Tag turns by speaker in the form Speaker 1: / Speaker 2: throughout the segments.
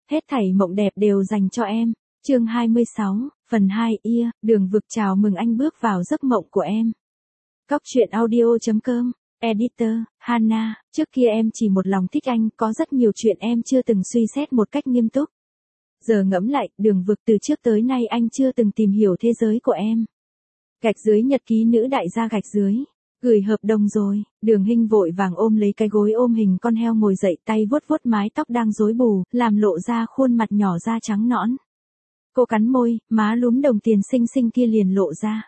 Speaker 1: Hết thảy mộng đẹp đều dành cho em. Chương 26, phần 2 Đường vực chào mừng anh bước vào giấc mộng của em. Cóc truyện audio.com, Editor, Hana, trước kia em chỉ một lòng thích anh, có rất nhiều chuyện em chưa từng suy xét một cách nghiêm túc. Giờ ngẫm lại, đường vực từ trước tới nay anh chưa từng tìm hiểu thế giới của em. Gạch dưới nhật ký nữ đại gia gạch dưới. Gửi hợp đồng rồi, Đường Hinh vội vàng ôm lấy cái gối ôm hình con heo ngồi dậy, tay vuốt vuốt mái tóc đang rối bù, làm lộ ra khuôn mặt nhỏ da trắng nõn. Cô cắn môi, má lúm đồng tiền xinh xinh kia liền lộ ra.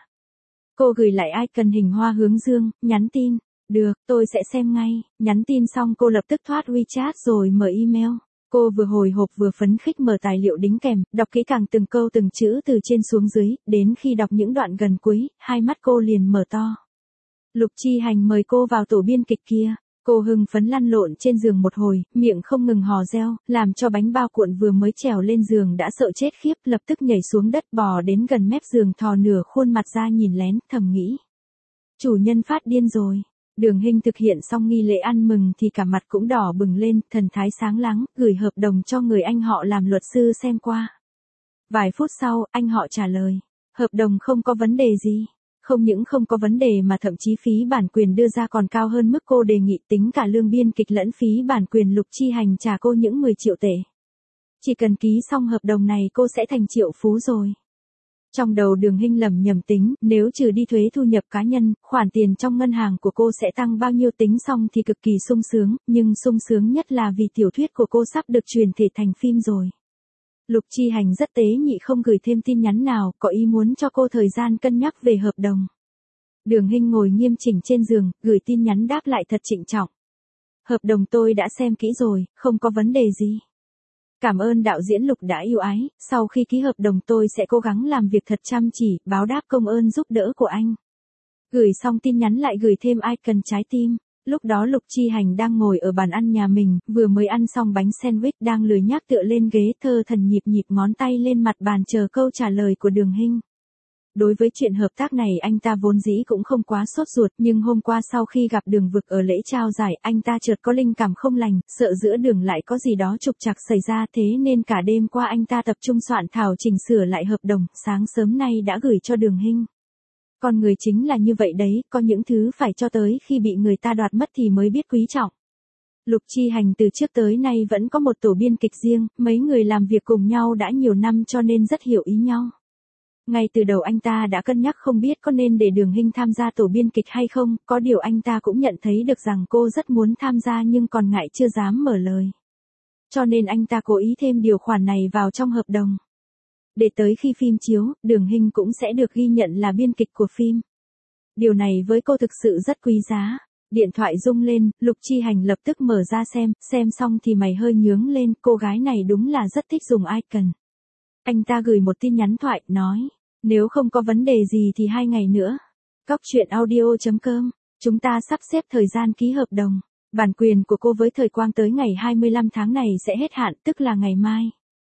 Speaker 1: Cô gửi lại icon hình hoa hướng dương, nhắn tin, được, tôi sẽ xem ngay. Nhắn tin xong cô lập tức thoát WeChat rồi mở email. Cô vừa hồi hộp vừa phấn khích mở tài liệu đính kèm, đọc kỹ càng từng câu từng chữ từ trên xuống dưới, đến khi đọc những đoạn gần cuối, hai mắt cô liền mở to. Lục Chi Hành mời cô vào tổ biên kịch kia. Cô hưng phấn lăn lộn trên giường một hồi, miệng không ngừng hò reo, làm cho bánh bao cuộn vừa mới trèo lên giường đã sợ chết khiếp, lập tức nhảy xuống đất bò đến gần mép giường thò nửa khuôn mặt ra nhìn lén, thầm nghĩ. Chủ nhân phát điên rồi. Đường Hinh thực hiện xong nghi lễ ăn mừng thì cả mặt cũng đỏ bừng lên, thần thái sáng láng, gửi hợp đồng cho người anh họ làm luật sư xem qua. Vài phút sau, anh họ trả lời, hợp đồng không có vấn đề gì. Không những không có vấn đề mà thậm chí phí bản quyền đưa ra còn cao hơn mức cô đề nghị, tính cả lương biên kịch lẫn phí bản quyền. Lục Chi Hành trả cô những 10 triệu tệ. Chỉ cần ký xong hợp đồng này cô sẽ thành triệu phú rồi. Trong đầu Đường Hinh lầm nhầm tính, nếu trừ đi thuế thu nhập cá nhân, khoản tiền trong ngân hàng của cô sẽ tăng bao nhiêu, tính xong thì cực kỳ sung sướng, nhưng sung sướng nhất là vì tiểu thuyết của cô sắp được truyền thể thành phim rồi. Lục Chi Hành rất tế nhị, không gửi thêm tin nhắn nào, có ý muốn cho cô thời gian cân nhắc về hợp đồng. Đường Hinh ngồi nghiêm chỉnh trên giường, gửi tin nhắn đáp lại thật trịnh trọng. Hợp đồng tôi đã xem kỹ rồi, không có vấn đề gì. Cảm ơn đạo diễn Lục đã yêu ái, sau khi ký hợp đồng tôi sẽ cố gắng làm việc thật chăm chỉ, báo đáp công ơn giúp đỡ của anh. Gửi xong tin nhắn lại gửi thêm icon trái tim. Lúc đó Lục Chi Hành đang ngồi ở bàn ăn nhà mình, vừa mới ăn xong bánh sandwich, đang lười nhác tựa lên ghế, thơ thẩn nhịp nhịp ngón tay lên mặt bàn chờ câu trả lời của Đường Hinh. Đối với chuyện hợp tác này anh ta vốn dĩ cũng không quá sốt ruột, nhưng hôm qua sau khi gặp Đường Vực ở lễ trao giải, anh ta chợt có linh cảm không lành, sợ giữa đường lại có gì đó trục trặc xảy ra, thế nên cả đêm qua anh ta tập trung soạn thảo chỉnh sửa lại hợp đồng, sáng sớm nay đã gửi cho Đường Hinh. Con người chính là như vậy đấy, có những thứ phải cho tới khi bị người ta đoạt mất thì mới biết quý trọng. Lục Chi Hành từ trước tới nay vẫn có một tổ biên kịch riêng, mấy người làm việc cùng nhau đã nhiều năm cho nên rất hiểu ý nhau. Ngay từ đầu anh ta đã cân nhắc không biết có nên để Đường Hinh tham gia tổ biên kịch hay không, có điều anh ta cũng nhận thấy được rằng cô rất muốn tham gia nhưng còn ngại chưa dám mở lời. Cho nên anh ta cố ý thêm điều khoản này vào trong hợp đồng. Để tới khi phim chiếu, Đường Hinh cũng sẽ được ghi nhận là biên kịch của phim. Điều này với cô thực sự rất quý giá. Điện thoại rung lên, Lục Chi Hành lập tức mở ra xem xong thì mày hơi nhướng lên, cô gái này đúng là rất thích dùng icon. Anh ta gửi một tin nhắn thoại, nói, nếu không có vấn đề gì thì 2 ngày nữa. Cóc truyện audio.com, chúng ta sắp xếp thời gian ký hợp đồng. Bản quyền của cô với Thời Quang tới ngày 25 tháng này sẽ hết hạn, tức là ngày mai.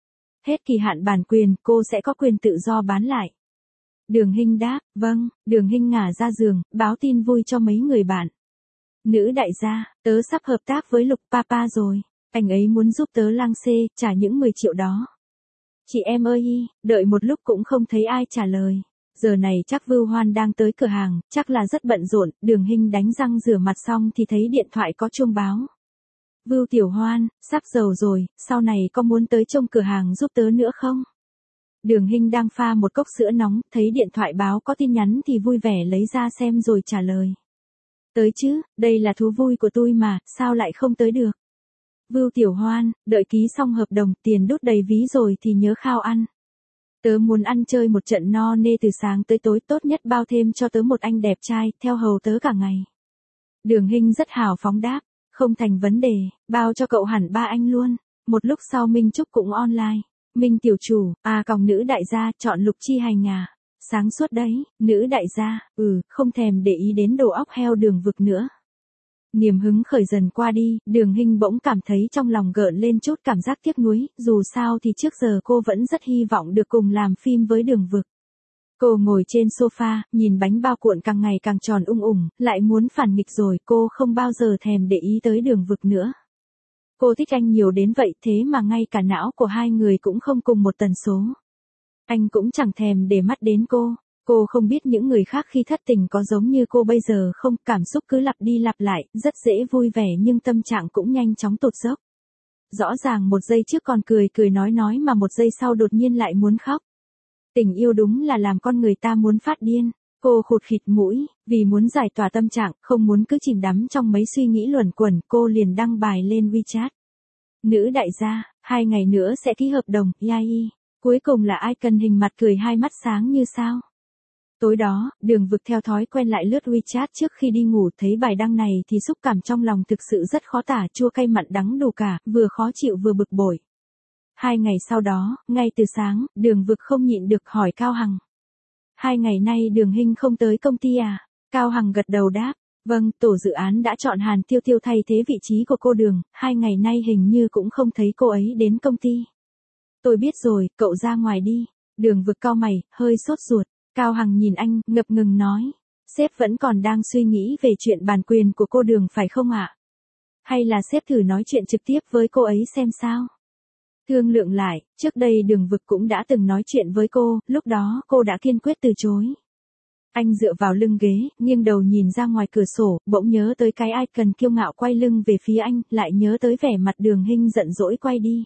Speaker 1: Hết kỳ hạn bản quyền, cô sẽ có quyền tự do bán lại. Đường Hinh đáp, vâng. Đường Hinh ngả ra giường, báo tin vui cho mấy người bạn. Nữ đại gia, tớ sắp hợp tác với Lục Papa rồi. Anh ấy muốn giúp tớ lang xê, trả những 10 triệu đó. Chị em ơi, đợi một lúc cũng không thấy ai trả lời. Giờ này chắc Vưu Hoan đang tới cửa hàng, chắc là rất bận rộn. Đường Hinh đánh răng rửa mặt xong thì thấy điện thoại có chuông báo. Vưu Tiểu Hoan, sắp giờ rồi, sau này có muốn tới trông cửa hàng giúp tớ nữa không? Đường Hinh đang pha một cốc sữa nóng, thấy điện thoại báo có tin nhắn thì vui vẻ lấy ra xem rồi trả lời. Tới chứ, đây là thú vui của tôi mà, sao lại không tới được? Vưu Tiểu Hoan, đợi ký xong hợp đồng, tiền đút đầy ví rồi thì nhớ khao ăn. Tớ muốn ăn chơi một trận no nê từ sáng tới tối, tốt nhất bao thêm cho tớ một anh đẹp trai, theo hầu tớ cả ngày. Đường Hinh rất hào phóng đáp, không thành vấn đề, bao cho cậu hẳn 3 anh luôn. Một lúc sau Minh Trúc cũng online. Minh tiểu chủ, còng nữ đại gia, chọn Lục Chi Hành à? Sáng suốt đấy, nữ đại gia, không thèm để ý đến đồ óc heo Đường Vực nữa. Niềm hứng khởi dần qua đi, Đường Hinh bỗng cảm thấy trong lòng gợn lên chút cảm giác tiếc nuối, dù sao thì trước giờ cô vẫn rất hy vọng được cùng làm phim với Đường Vực. Cô ngồi trên sofa, nhìn bánh bao cuộn càng ngày càng tròn ung ủng, lại muốn phản nghịch rồi, cô không bao giờ thèm để ý tới Đường Vực nữa. Cô thích anh nhiều đến vậy thế mà ngay cả não của hai người cũng không cùng một tần số. Anh cũng chẳng thèm để mắt đến cô. Cô không biết những người khác khi thất tình có giống như cô bây giờ không, cảm xúc cứ lặp đi lặp lại, rất dễ vui vẻ nhưng tâm trạng cũng nhanh chóng tụt dốc. Rõ ràng một giây trước còn cười cười nói mà một giây sau đột nhiên lại muốn khóc. Tình yêu đúng là làm con người ta muốn phát điên. Cô khụt khịt mũi, vì muốn giải tỏa tâm trạng, không muốn cứ chìm đắm trong mấy suy nghĩ luẩn quẩn, cô liền đăng bài lên WeChat. Nữ đại gia, 2 ngày nữa sẽ ký hợp đồng, yai. Cuối cùng là icon hình mặt cười hai mắt sáng như sao. Tối đó, Đường Vực theo thói quen lại lướt WeChat trước khi đi ngủ, thấy bài đăng này thì xúc cảm trong lòng thực sự rất khó tả, chua cay mặn đắng đủ cả, vừa khó chịu vừa bực bội. 2 ngày sau đó, ngay từ sáng, Đường Vực không nhịn được hỏi Cao Hằng. 2 ngày nay Đường Hinh không tới công ty à? Cao Hằng gật đầu đáp. Vâng, tổ dự án đã chọn Hàn Tiêu Tiêu thay thế vị trí của cô Đường, 2 ngày nay hình như cũng không thấy cô ấy đến công ty. Tôi biết rồi, cậu ra ngoài đi. Đường Vực cau mày, hơi sốt ruột. Cao Hằng nhìn anh, ngập ngừng nói. Sếp vẫn còn đang suy nghĩ về chuyện bản quyền của cô Đường phải không ạ? Hay là sếp thử nói chuyện trực tiếp với cô ấy xem sao? Thương lượng lại, trước đây Đường Vực cũng đã từng nói chuyện với cô, lúc đó cô đã kiên quyết từ chối. Anh dựa vào lưng ghế, nghiêng đầu nhìn ra ngoài cửa sổ, bỗng nhớ tới cái icon kiêu ngạo quay lưng về phía anh, lại nhớ tới vẻ mặt Đường Hinh giận dỗi quay đi.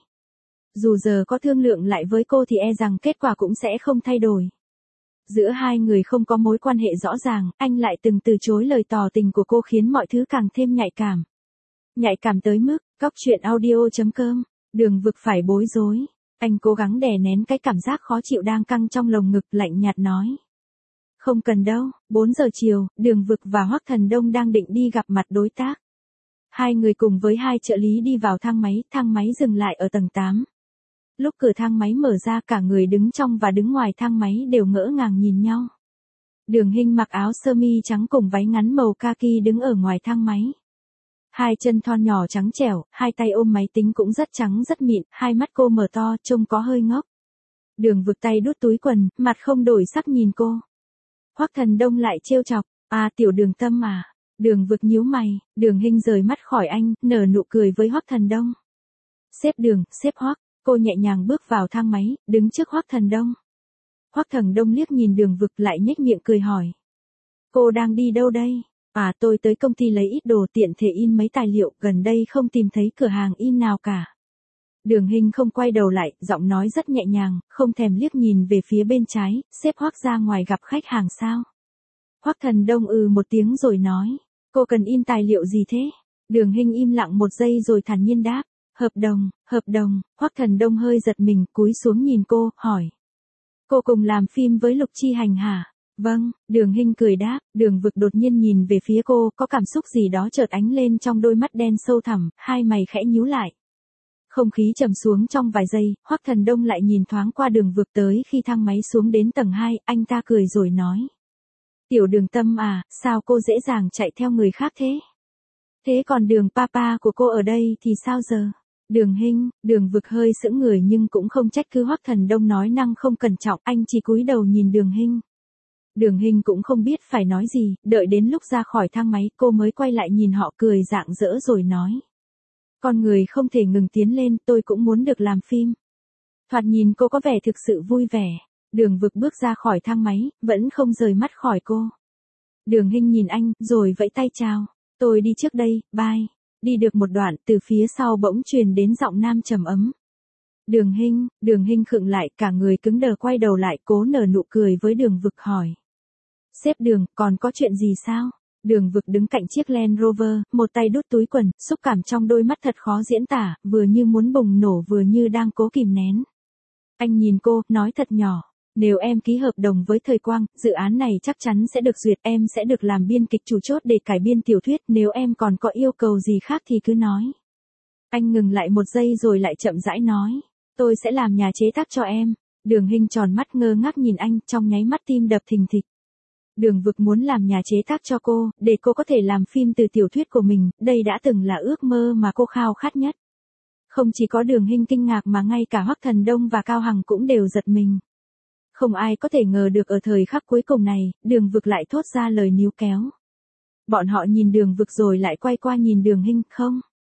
Speaker 1: Dù giờ có thương lượng lại với cô thì e rằng kết quả cũng sẽ không thay đổi. Giữa hai người không có mối quan hệ rõ ràng, anh lại từng từ chối lời tỏ tình của cô khiến mọi thứ càng thêm nhạy cảm. Nhạy cảm tới mức, coctruyện.audio.com, Đường Vực phải bối rối. Anh cố gắng đè nén cái cảm giác khó chịu đang căng trong lồng ngực, lạnh nhạt nói. Không cần đâu, 4 giờ chiều, Đường Vực và Hoắc Thần Đông đang định đi gặp mặt đối tác. Hai người cùng với hai trợ lý đi vào thang máy dừng lại ở tầng 8. Lúc cửa thang máy mở ra cả người đứng trong và đứng ngoài thang máy đều ngỡ ngàng nhìn nhau. Đường Hinh mặc áo sơ mi trắng cùng váy ngắn màu kaki đứng ở ngoài thang máy. Hai chân thon nhỏ trắng trẻo, hai tay ôm máy tính cũng rất trắng rất mịn, hai mắt cô mở to, trông có hơi ngốc. Đường Vực tay đút túi quần, mặt không đổi sắc nhìn cô. Hoắc Thần Đông lại trêu chọc, à tiểu Đường Tâm à. Đường Vực nhíu mày, Đường Hinh rời mắt khỏi anh, nở nụ cười với Hoắc Thần Đông. Sếp Đường, sếp Hoắc. Cô nhẹ nhàng bước vào thang máy, đứng trước Hoắc Thần Đông. Hoắc Thần Đông liếc nhìn Đường Vực lại nhếch miệng cười hỏi. Cô đang đi đâu đây? À tôi tới công ty lấy ít đồ tiện thể in mấy tài liệu, gần đây không tìm thấy cửa hàng in nào cả. Đường Hinh không quay đầu lại, giọng nói rất nhẹ nhàng, không thèm liếc nhìn về phía bên trái, sếp Hoắc ra ngoài gặp khách hàng sao? Hoắc Thần Đông một tiếng rồi nói. Cô cần in tài liệu gì thế? Đường Hinh im lặng một giây rồi thản nhiên đáp. Hợp đồng, Hoắc Thần Đông hơi giật mình, cúi xuống nhìn cô, hỏi. Cô cùng làm phim với Lục Chi Hành hả? Vâng, Đường Hinh cười đáp, Đường Vực đột nhiên nhìn về phía cô, có cảm xúc gì đó chợt ánh lên trong đôi mắt đen sâu thẳm, hai mày khẽ nhíu lại. Không khí trầm xuống trong vài giây, Hoắc Thần Đông lại nhìn thoáng qua Đường Vực tới khi thang máy xuống đến tầng 2, anh ta cười rồi nói. Tiểu Đường Tâm à, sao cô dễ dàng chạy theo người khác thế? Thế còn Đường Papa của cô ở đây thì sao giờ? Đường Hinh, Đường Vực hơi sững người nhưng cũng không trách cứ Hoắc Thần Đông nói năng không cẩn trọng, anh chỉ cúi đầu nhìn Đường Hinh. Đường Hinh cũng không biết phải nói gì, đợi đến lúc ra khỏi thang máy cô mới quay lại nhìn họ cười rạng rỡ rồi nói. Con người không thể ngừng tiến lên, tôi cũng muốn được làm phim. Thoạt nhìn cô có vẻ thực sự vui vẻ. Đường Vực bước ra khỏi thang máy, vẫn không rời mắt khỏi cô. Đường Hinh nhìn anh, rồi vẫy tay chào. Tôi đi trước đây, bye. Đi được một đoạn, từ phía sau bỗng truyền đến giọng nam trầm ấm. Đường Hinh khựng lại, cả người cứng đờ quay đầu lại, cố nở nụ cười với Đường Vực hỏi. Sếp Đường, còn có chuyện gì sao? Đường Vực đứng cạnh chiếc Land Rover, một tay đút túi quần, xúc cảm trong đôi mắt thật khó diễn tả, vừa như muốn bùng nổ vừa như đang cố kìm nén. Anh nhìn cô, nói thật nhỏ. Nếu em ký hợp đồng với Thời Quang, dự án này chắc chắn sẽ được duyệt, em sẽ được làm biên kịch chủ chốt để cải biên tiểu thuyết, nếu em còn có yêu cầu gì khác thì cứ nói. Anh ngừng lại một giây rồi lại chậm rãi nói, tôi sẽ làm nhà chế tác cho em. Đường Hinh tròn mắt ngơ ngác nhìn anh, trong nháy mắt tim đập thình thịch. Đường Vực muốn làm nhà chế tác cho cô, để cô có thể làm phim từ tiểu thuyết của mình, đây đã từng là ước mơ mà cô khao khát nhất. Không chỉ có Đường Hinh kinh ngạc mà ngay cả Hoắc Thần Đông và Cao Hằng cũng đều giật mình. Không ai có thể ngờ được ở thời khắc cuối cùng này, Đường Vực lại thốt ra lời níu kéo. Bọn họ nhìn Đường Vực rồi lại quay qua nhìn Đường Hinh, không.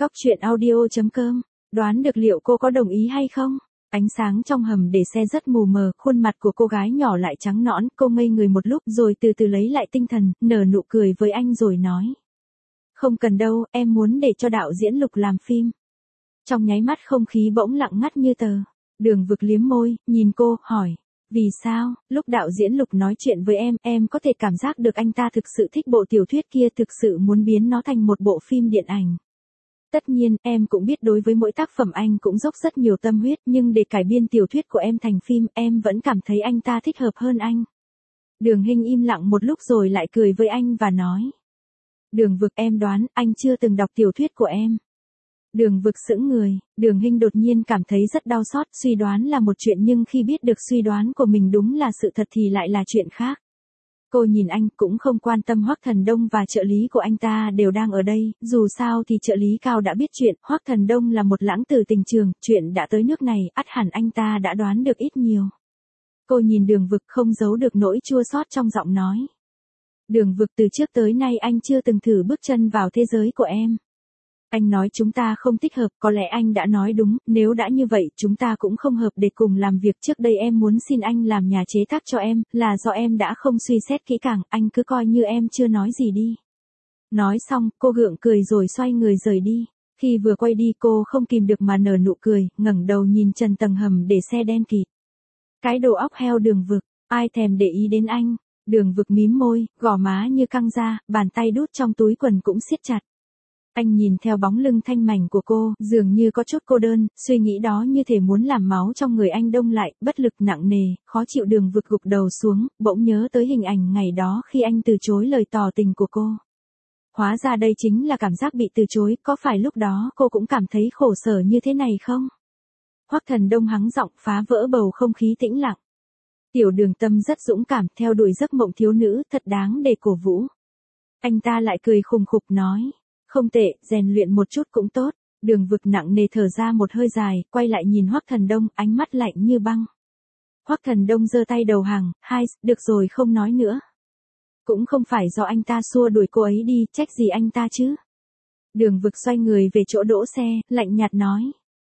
Speaker 1: Cóc truyện audio.com. Đoán được liệu cô có đồng ý hay không? Ánh sáng trong hầm để xe rất mù mờ, khuôn mặt của cô gái nhỏ lại trắng nõn, cô ngây người một lúc rồi từ từ lấy lại tinh thần, nở nụ cười với anh rồi nói. Không cần đâu, em muốn để cho đạo diễn Lục làm phim. Trong nháy mắt không khí bỗng lặng ngắt như tờ. Đường Vực liếm môi, nhìn cô, hỏi. Vì sao, lúc đạo diễn Lục nói chuyện với em có thể cảm giác được anh ta thực sự thích bộ tiểu thuyết kia, thực sự muốn biến nó thành một bộ phim điện ảnh. Tất nhiên, em cũng biết đối với mỗi tác phẩm anh cũng dốc rất nhiều tâm huyết, nhưng để cải biên tiểu thuyết của em thành phim, em vẫn cảm thấy anh ta thích hợp hơn anh. Đường Hinh im lặng một lúc rồi lại cười với anh và nói. Đường Vực, em đoán, anh chưa từng đọc tiểu thuyết của em. Đường Vực sững người, Đường Hinh đột nhiên cảm thấy rất đau xót, suy đoán là một chuyện nhưng khi biết được suy đoán của mình đúng là sự thật thì lại là chuyện khác. Cô nhìn anh cũng không quan tâm Hoắc Thần Đông và trợ lý của anh ta đều đang ở đây, dù sao thì trợ lý Cao đã biết chuyện, Hoắc Thần Đông là một lãng tử tình trường, chuyện đã tới nước này, ắt hẳn anh ta đã đoán được ít nhiều. Cô nhìn Đường Vực không giấu được nỗi chua xót trong giọng nói. Đường Vực, từ trước tới nay anh chưa từng thử bước chân vào thế giới của em. Anh nói chúng ta không thích hợp, có lẽ anh đã nói đúng, nếu đã như vậy chúng ta cũng không hợp để cùng làm việc. Trước đây em muốn xin anh làm nhà chế tác cho em, là do em đã không suy xét kỹ càng, anh cứ coi như em chưa nói gì đi. Nói xong, cô gượng cười rồi xoay người rời đi. Khi vừa quay đi cô không kìm được mà nở nụ cười, ngẩng đầu nhìn trần tầng hầm để xe đen kịt. Cái đồ óc heo Đường Vực, ai thèm để ý đến anh. Đường Vực mím môi, gò má như căng ra, bàn tay đút trong túi quần cũng siết chặt. Anh nhìn theo bóng lưng thanh mảnh của cô, dường như có chút cô đơn, suy nghĩ đó như thể muốn làm máu trong người anh đông lại, bất lực nặng nề, khó chịu. Đường Vực gục đầu xuống, bỗng nhớ tới hình ảnh ngày đó khi anh từ chối lời tỏ tình của cô. Hóa ra đây chính là cảm giác bị từ chối, có phải lúc đó cô cũng cảm thấy khổ sở như thế này không? Hoắc Thần Đông hắng giọng phá vỡ bầu không khí tĩnh lặng. Tiểu Đường Tâm rất dũng cảm, theo đuổi giấc mộng thiếu nữ, thật đáng để cổ vũ. Anh ta lại cười khùng khục nói. Không tệ, rèn luyện một chút cũng tốt. Đường Vực nặng nề thở ra một hơi dài, quay lại nhìn Hoắc Thần Đông, ánh mắt lạnh như băng. Hoắc Thần Đông giơ tay đầu hàng, được rồi không nói nữa. Cũng không phải do anh ta xua đuổi cô ấy đi, trách gì anh ta chứ. Đường Vực xoay người về chỗ đỗ xe, lạnh nhạt nói.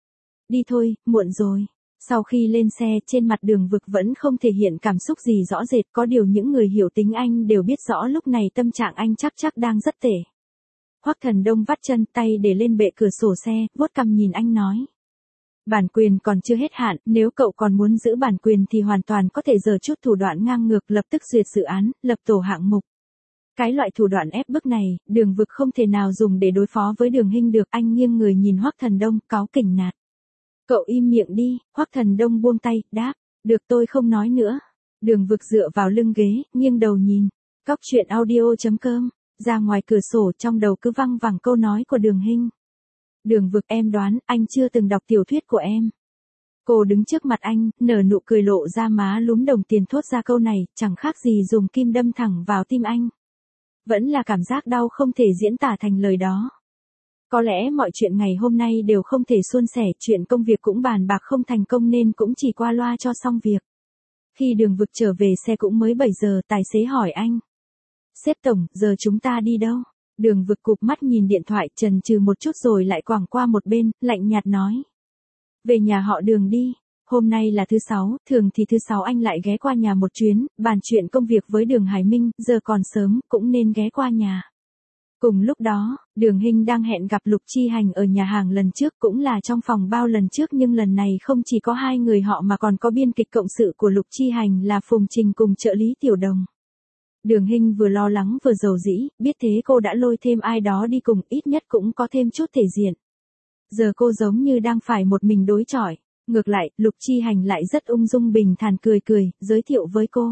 Speaker 1: Đi thôi, muộn rồi. Sau khi lên xe, trên mặt Đường Vực vẫn không thể hiện cảm xúc gì rõ rệt, có điều những người hiểu tính anh đều biết rõ lúc này tâm trạng anh chắc đang rất tệ. Hoắc Thần Đông vắt chân, tay để lên bệ cửa sổ xe, vuốt cằm nhìn anh nói. Bản quyền còn chưa hết hạn, nếu cậu còn muốn giữ bản quyền thì hoàn toàn có thể giở chút thủ đoạn ngang ngược, lập tức duyệt dự án, lập tổ hạng mục. Cái loại thủ đoạn ép bức này, Đường Vực không thể nào dùng để đối phó với Đường Hinh được. Anh nghiêng người nhìn Hoắc Thần Đông, cáu kỉnh nạt. Cậu im miệng đi. Hoắc Thần Đông buông tay, đáp. Được, tôi không nói nữa. Đường Vực dựa vào lưng ghế, nghiêng đầu nhìn. Cóc truyện audio.com. Ra ngoài cửa sổ, trong đầu cứ văng vẳng câu nói của Đường Hinh. Đường Vực, em đoán, anh chưa từng đọc tiểu thuyết của em. Cô đứng trước mặt anh, nở nụ cười lộ ra má lúm đồng tiền, thốt ra câu này, chẳng khác gì dùng kim đâm thẳng vào tim anh. Vẫn là cảm giác đau không thể diễn tả thành lời đó. Có lẽ mọi chuyện ngày hôm nay đều không thể suôn sẻ, chuyện công việc cũng bàn bạc không thành công nên cũng chỉ qua loa cho xong việc. Khi Đường Vực trở về xe cũng mới 7 giờ, tài xế hỏi anh. Sếp tổng, giờ chúng ta đi đâu? Đường Vực cụp mắt nhìn điện thoại, chần chừ một chút rồi lại quẳng qua một bên, lạnh nhạt nói. Về nhà họ Đường đi. Hôm nay là thứ 6, thường thì thứ 6 anh lại ghé qua nhà một chuyến, bàn chuyện công việc với Đường Hải Minh, giờ còn sớm, cũng nên ghé qua nhà. Cùng lúc đó, Đường Hinh đang hẹn gặp Lục Chi Hành ở nhà hàng lần trước, cũng là trong phòng bao lần trước, nhưng lần này không chỉ có hai người họ mà còn có biên kịch cộng sự của Lục Chi Hành là Phùng Trình cùng trợ lý Tiểu Đồng. Đường Hinh vừa lo lắng vừa dầu dĩ, biết thế cô đã lôi thêm ai đó đi cùng, ít nhất cũng có thêm chút thể diện. Giờ cô giống như đang phải một mình đối chọi. Ngược lại, Lục Chi Hành lại rất ung dung bình thản cười, giới thiệu với cô.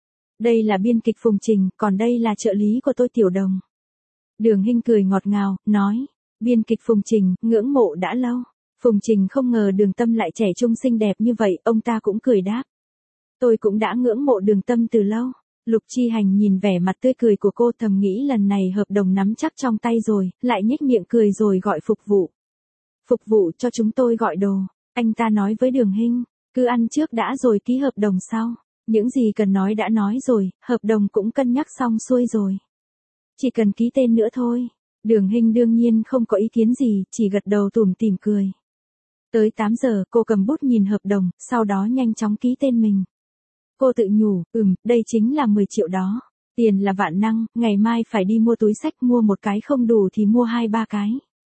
Speaker 1: Đây là biên kịch Phùng Trình, còn đây là trợ lý của tôi Tiểu Đồng. Đường Hinh cười ngọt ngào, nói. Biên kịch Phùng Trình, ngưỡng mộ đã lâu. Phùng Trình không ngờ Đường Tâm lại trẻ trung xinh đẹp như vậy, ông ta cũng cười đáp. Tôi cũng đã ngưỡng mộ Đường Tâm từ lâu. Lục Chi Hành nhìn vẻ mặt tươi cười của cô, thầm nghĩ lần này hợp đồng nắm chắc trong tay rồi, lại nhếch miệng cười rồi gọi phục vụ. Phục vụ cho chúng tôi gọi đồ. Anh ta nói với Đường Hinh, cứ ăn trước đã rồi ký hợp đồng sau. Những gì cần nói đã nói rồi, hợp đồng cũng cân nhắc xong xuôi rồi. Chỉ cần ký tên nữa thôi. Đường Hinh đương nhiên không có ý kiến gì, chỉ gật đầu tủm tỉm cười. Tới 8 giờ, cô cầm bút nhìn hợp đồng, sau đó nhanh chóng ký tên mình. Cô tự nhủ, đây chính là 10 triệu đó. Tiền là vạn năng, ngày mai phải đi mua túi xách, mua một cái không đủ thì mua 2-3 cái.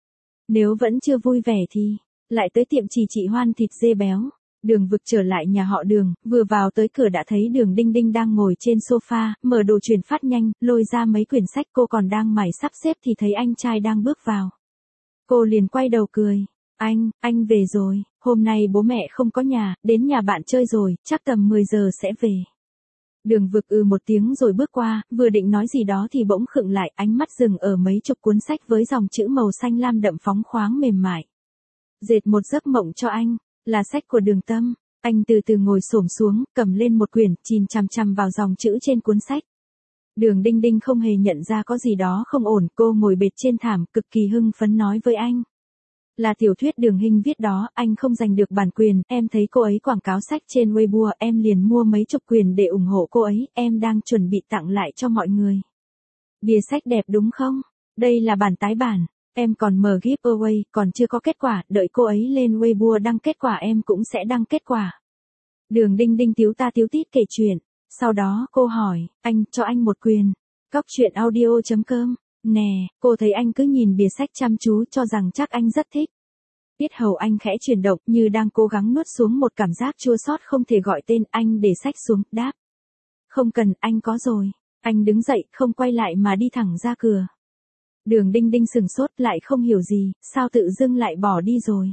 Speaker 1: Nếu vẫn chưa vui vẻ thì, lại tới tiệm chị Hoan thịt dê béo. Đường Vực trở lại nhà họ Đường, vừa vào tới cửa đã thấy Đường Đinh Đinh đang ngồi trên sofa, mở đồ truyền phát nhanh, lôi ra mấy quyển sách, cô còn đang mải sắp xếp thì thấy anh trai đang bước vào. Cô liền quay đầu cười, anh về rồi, hôm nay bố mẹ không có nhà, đến nhà bạn chơi rồi, chắc tầm 10 giờ sẽ về. Đường Vực một tiếng rồi bước qua, vừa định nói gì đó thì bỗng khựng lại, ánh mắt dừng ở mấy chục cuốn sách với dòng chữ màu xanh lam đậm phóng khoáng mềm mại. Dệt một giấc mộng cho anh, là sách của Đường Tâm. Anh từ từ ngồi xổm xuống, cầm lên một quyển, nhìn chằm chằm vào dòng chữ trên cuốn sách. Đường Đinh Đinh không hề nhận ra có gì đó không ổn, cô ngồi bệt trên thảm, cực kỳ hưng phấn nói với anh. Là tiểu thuyết Đường Hinh viết đó, anh không giành được bản quyền, em thấy cô ấy quảng cáo sách trên Weibo, em liền mua mấy chục quyển để ủng hộ cô ấy, em đang chuẩn bị tặng lại cho mọi người. Bìa sách đẹp đúng không? Đây là bản tái bản, em còn mở giveaway, còn chưa có kết quả, đợi cô ấy lên Weibo đăng kết quả em cũng sẽ đăng kết quả. Đường Đinh Đinh tiếu ta tiếu tít kể chuyện, sau đó cô hỏi, anh, cho anh một quyền. Cóc truyện audio.com. Nè, cô thấy anh cứ nhìn bìa sách chăm chú cho rằng chắc anh rất thích. Yết hầu anh khẽ chuyển động như đang cố gắng nuốt xuống một cảm giác chua xót không thể gọi tên, anh để sách xuống, đáp. Không cần, anh có rồi. Anh đứng dậy, không quay lại mà đi thẳng ra cửa. Đường Đinh Đinh sừng sốt lại không hiểu gì, sao tự dưng lại bỏ đi rồi.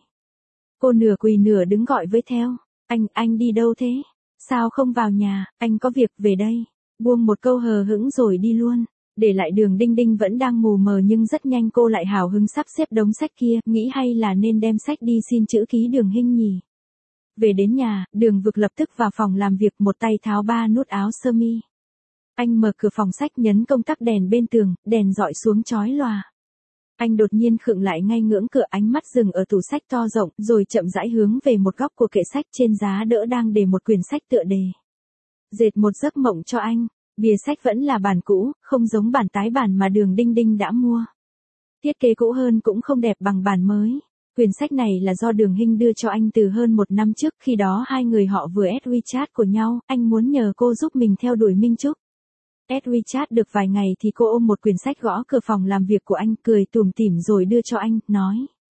Speaker 1: Cô nửa quỳ nửa đứng gọi với theo. Anh đi đâu thế? Sao không vào nhà, anh có việc, về đây. Buông một câu hờ hững rồi đi luôn. Để lại Đường Đinh Đinh vẫn đang mù mờ nhưng rất nhanh cô lại hào hứng sắp xếp đống sách kia, nghĩ hay là nên đem sách đi xin chữ ký Đường Hinh nhỉ. Về đến nhà, Đường Vực lập tức vào phòng làm việc, một tay tháo 3 nút áo sơ mi. Anh mở cửa phòng sách, nhấn công tắc đèn bên tường, đèn dọi xuống chói lòa. Anh đột nhiên khựng lại ngay ngưỡng cửa, ánh mắt dừng ở tủ sách to rộng, rồi chậm rãi hướng về một góc của kệ sách, trên giá đỡ đang để một quyển sách tựa đề. Dệt một giấc mộng cho anh. Bìa sách vẫn là bản cũ, không giống bản tái bản mà Đường Đinh Đinh đã mua. Thiết kế cũ hơn cũng không đẹp bằng bản mới. Quyển sách này là do Đường Hinh đưa cho anh từ hơn 1 năm trước, khi đó hai người họ vừa add WeChat của nhau, anh muốn nhờ cô giúp mình theo đuổi Minh Trúc. Add WeChat được vài ngày thì cô ôm một quyển sách gõ cửa phòng làm việc của anh, cười tủm tỉm rồi đưa cho anh, nói.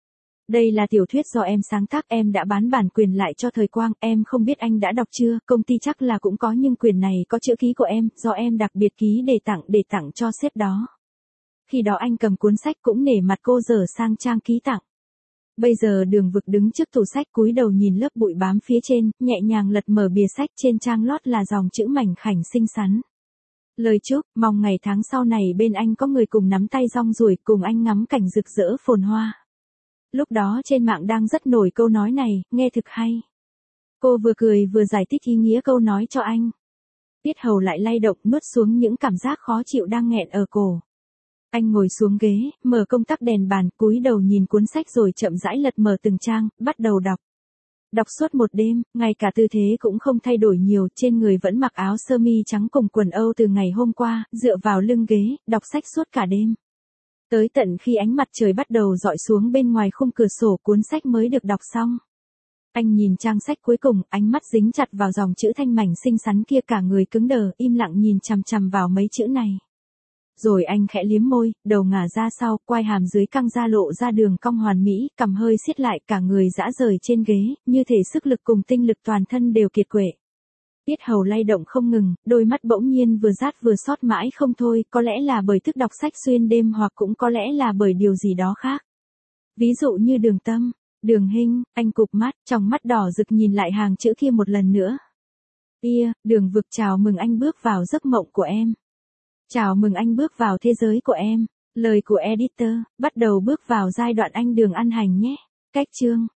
Speaker 1: Đây là tiểu thuyết do em sáng tác, em đã bán bản quyền lại cho Thời Quang, em không biết anh đã đọc chưa, công ty chắc là cũng có nhưng quyển này có chữ ký của em, do em đặc biệt ký để tặng cho sếp đó. Khi đó anh cầm cuốn sách cũng nể mặt cô dở sang trang ký tặng. Bây giờ Đường Vực đứng trước tủ sách cúi đầu nhìn lớp bụi bám phía trên, nhẹ nhàng lật mở bìa sách, trên trang lót là dòng chữ mảnh khảnh xinh xắn. Lời chúc, mong ngày tháng sau này bên anh có người cùng nắm tay rong ruổi, cùng anh ngắm cảnh rực rỡ phồn hoa. Lúc đó trên mạng đang rất nổi câu nói này, nghe thực hay. Cô vừa cười vừa giải thích ý nghĩa câu nói cho anh. Yết hầu lại lay động, nuốt xuống những cảm giác khó chịu đang nghẹn ở cổ. Anh ngồi xuống ghế, mở công tắc đèn bàn, cúi đầu nhìn cuốn sách rồi chậm rãi lật mở từng trang, bắt đầu đọc. Đọc suốt một đêm, ngay cả tư thế cũng không thay đổi nhiều, trên người vẫn mặc áo sơ mi trắng cùng quần Âu từ ngày hôm qua, dựa vào lưng ghế, đọc sách suốt cả đêm. Tới tận khi ánh mặt trời bắt đầu dọi xuống bên ngoài khung cửa sổ, cuốn sách mới được đọc xong. Anh nhìn trang sách cuối cùng, ánh mắt dính chặt vào dòng chữ thanh mảnh xinh xắn kia, cả người cứng đờ, im lặng nhìn chằm chằm vào mấy chữ này. Rồi anh khẽ liếm môi, đầu ngả ra sau, quai hàm dưới căng ra lộ ra đường cong hoàn mỹ, cằm hơi siết lại, cả người dã rời trên ghế, như thể sức lực cùng tinh lực toàn thân đều kiệt quệ. Yết hầu lay động không ngừng, đôi mắt bỗng nhiên vừa rát vừa xót mãi không thôi, có lẽ là bởi thức đọc sách xuyên đêm hoặc cũng có lẽ là bởi điều gì đó khác. Ví dụ như Đường Tâm, Đường Hinh, anh cụp mắt, trong mắt đỏ rực nhìn lại hàng chữ kia một lần nữa. Đường Vực chào mừng anh bước vào giấc mộng của em. Chào mừng anh bước vào thế giới của em. Lời của editor, bắt đầu bước vào giai đoạn anh Đường ăn hành nhé. Cách chương.